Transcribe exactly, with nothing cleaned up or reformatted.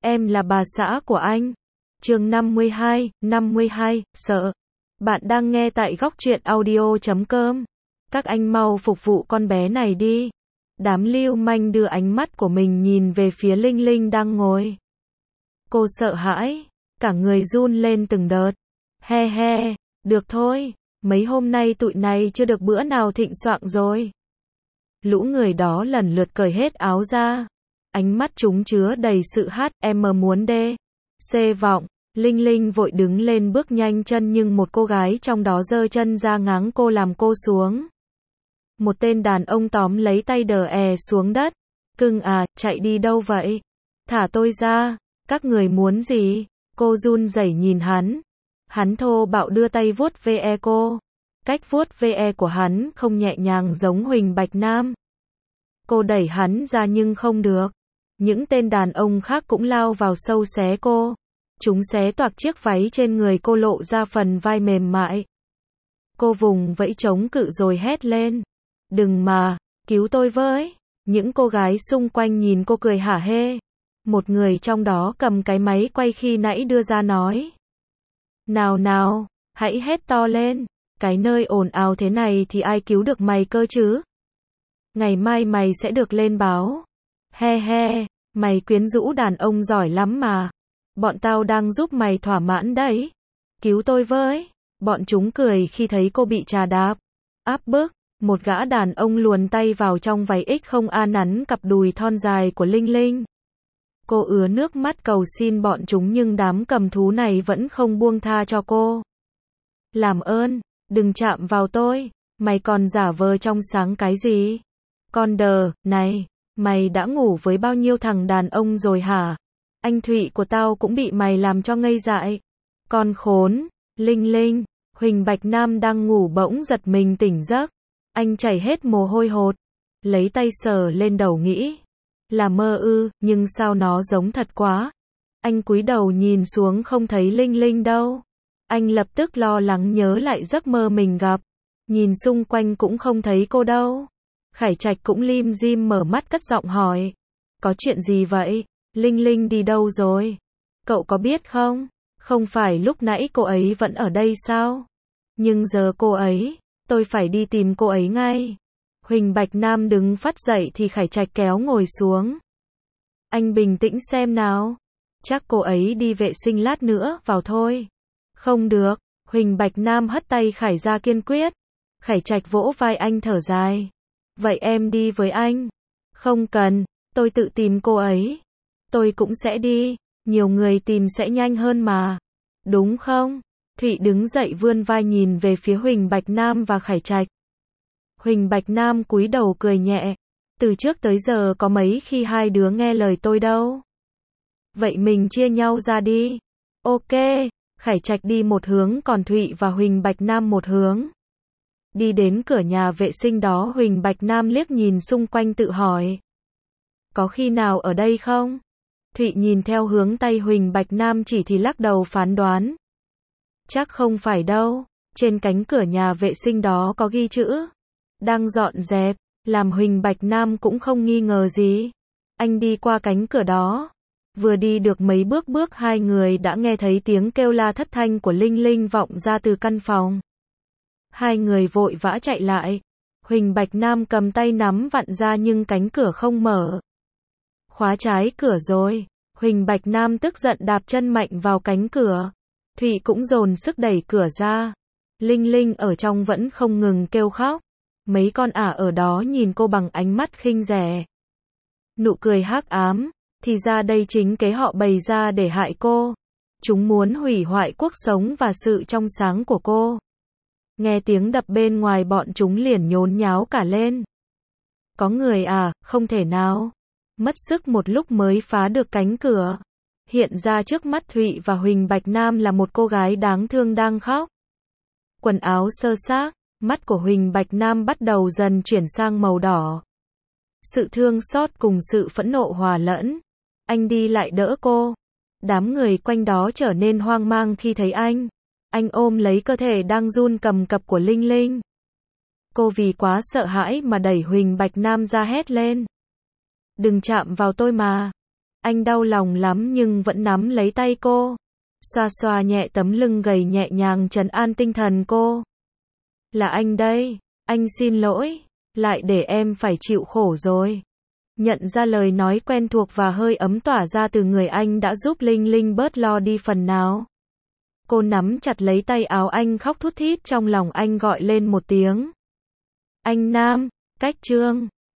em là bà xã của anh. Chương năm mươi hai, năm mươi hai, sợ. Bạn đang nghe tại góc truyện audio chấm com. Các anh mau phục vụ con bé này đi. Đám lưu manh đưa ánh mắt của mình nhìn về phía Linh Linh đang ngồi. Cô sợ hãi, cả người run lên từng đợt. He he, được thôi, mấy hôm nay tụi này chưa được bữa nào thịnh soạn rồi. Lũ người đó lần lượt cởi hết áo ra. Ánh mắt chúng chứa đầy sự hát, em muốn đê. Xê vọng, Linh Linh vội đứng lên bước nhanh chân nhưng một cô gái trong đó giơ chân ra ngáng cô làm cô xuống. Một tên đàn ông tóm lấy tay đờ è xuống đất. Cưng à, chạy đi đâu vậy? Thả tôi ra, các người muốn gì? Cô run rẩy nhìn hắn. Hắn thô bạo đưa tay vuốt ve cô. Cách vuốt ve của hắn không nhẹ nhàng giống Huỳnh Bạch Nam. Cô đẩy hắn ra nhưng không được. Những tên đàn ông khác cũng lao vào sâu xé cô. Chúng xé toạc chiếc váy trên người cô lộ ra phần vai mềm mại. Cô vùng vẫy chống cự rồi hét lên. Đừng mà, cứu tôi với. Những cô gái xung quanh nhìn cô cười hả hê. Một người trong đó cầm cái máy quay khi nãy đưa ra nói. Nào nào, hãy hét to lên. Cái nơi ồn ào thế này thì ai cứu được mày cơ chứ? Ngày mai mày sẽ được lên báo. He he, mày quyến rũ đàn ông giỏi lắm mà. Bọn tao đang giúp mày thỏa mãn đấy. Cứu tôi với. Bọn chúng cười khi thấy cô bị trà đạp. Áp bức, một gã đàn ông luồn tay vào trong váy ích không a nắn cặp đùi thon dài của Linh Linh. Cô ứa nước mắt cầu xin bọn chúng nhưng đám cầm thú này vẫn không buông tha cho cô. Làm ơn, đừng chạm vào tôi. Mày còn giả vờ trong sáng cái gì? Con đờ, này, mày đã ngủ với bao nhiêu thằng đàn ông rồi hả? Anh Thụy của tao cũng bị mày làm cho ngây dại. Con khốn, Linh Linh, Huỳnh Bạch Nam đang ngủ bỗng giật mình tỉnh giấc. Anh chảy hết mồ hôi hột. Lấy tay sờ lên đầu nghĩ. Là mơ ư, nhưng sao nó giống thật quá. Anh cúi đầu nhìn xuống không thấy Linh Linh đâu. Anh lập tức lo lắng nhớ lại giấc mơ mình gặp. Nhìn xung quanh cũng không thấy cô đâu. Khải Trạch cũng lim dim mở mắt cất giọng hỏi. Có chuyện gì vậy? Linh Linh đi đâu rồi? Cậu có biết không? Không phải lúc nãy cô ấy vẫn ở đây sao? Nhưng giờ cô ấy, tôi phải đi tìm cô ấy ngay. Huỳnh Bạch Nam đứng phắt dậy thì Khải Trạch kéo ngồi xuống. Anh bình tĩnh xem nào. Chắc cô ấy đi vệ sinh lát nữa vào thôi. Không được, Huỳnh Bạch Nam hất tay Khải ra kiên quyết. Khải Trạch vỗ vai anh thở dài. Vậy em đi với anh. Không cần, tôi tự tìm cô ấy. Tôi cũng sẽ đi, nhiều người tìm sẽ nhanh hơn mà. Đúng không? Thụy đứng dậy vươn vai nhìn về phía Huỳnh Bạch Nam và Khải Trạch. Huỳnh Bạch Nam cúi đầu cười nhẹ. Từ trước tới giờ có mấy khi hai đứa nghe lời tôi đâu. Vậy mình chia nhau ra đi. Ok, Khải Trạch đi một hướng còn Thụy và Huỳnh Bạch Nam một hướng. Đi đến cửa nhà vệ sinh đó Huỳnh Bạch Nam liếc nhìn xung quanh tự hỏi. Có khi nào ở đây không? Thụy nhìn theo hướng tay Huỳnh Bạch Nam chỉ thì lắc đầu phán đoán. Chắc không phải đâu, trên cánh cửa nhà vệ sinh đó có ghi chữ. Đang dọn dẹp, làm Huỳnh Bạch Nam cũng không nghi ngờ gì. Anh đi qua cánh cửa đó. Vừa đi được mấy bước bước hai người đã nghe thấy tiếng kêu la thất thanh của Linh Linh vọng ra từ căn phòng. Hai người vội vã chạy lại. Huỳnh Bạch Nam cầm tay nắm vặn ra nhưng cánh cửa không mở. Khóa trái cửa rồi. Huỳnh Bạch Nam tức giận đạp chân mạnh vào cánh cửa. Thụy cũng dồn sức đẩy cửa ra. Linh Linh ở trong vẫn không ngừng kêu khóc. Mấy con ả ở đó nhìn cô bằng ánh mắt khinh rẻ. Nụ cười hắc ám. Thì ra đây chính kế họ bày ra để hại cô. Chúng muốn hủy hoại cuộc sống và sự trong sáng của cô. Nghe tiếng đập bên ngoài bọn chúng liền nhốn nháo cả lên. Có người à, không thể nào. Mất sức một lúc mới phá được cánh cửa. Hiện ra trước mắt Thụy và Huỳnh Bạch Nam là một cô gái đáng thương đang khóc. Quần áo sơ xác, mắt của Huỳnh Bạch Nam bắt đầu dần chuyển sang màu đỏ. Sự thương xót cùng sự phẫn nộ hòa lẫn. Anh đi lại đỡ cô. Đám người quanh đó trở nên hoang mang khi thấy anh. Anh ôm lấy cơ thể đang run cầm cập của Linh Linh. Cô vì quá sợ hãi mà đẩy Huỳnh Bạch Nam ra hét lên. Đừng chạm vào tôi mà. Anh đau lòng lắm nhưng vẫn nắm lấy tay cô. Xoa xoa nhẹ tấm lưng gầy nhẹ nhàng trấn an tinh thần cô. Là anh đây, anh xin lỗi, lại để em phải chịu khổ rồi. Nhận ra lời nói quen thuộc và hơi ấm tỏa ra từ người anh đã giúp Linh Linh bớt lo đi phần nào. Cô nắm chặt lấy tay áo anh khóc thút thít trong lòng anh gọi lên một tiếng. Anh Nam, cách Trương.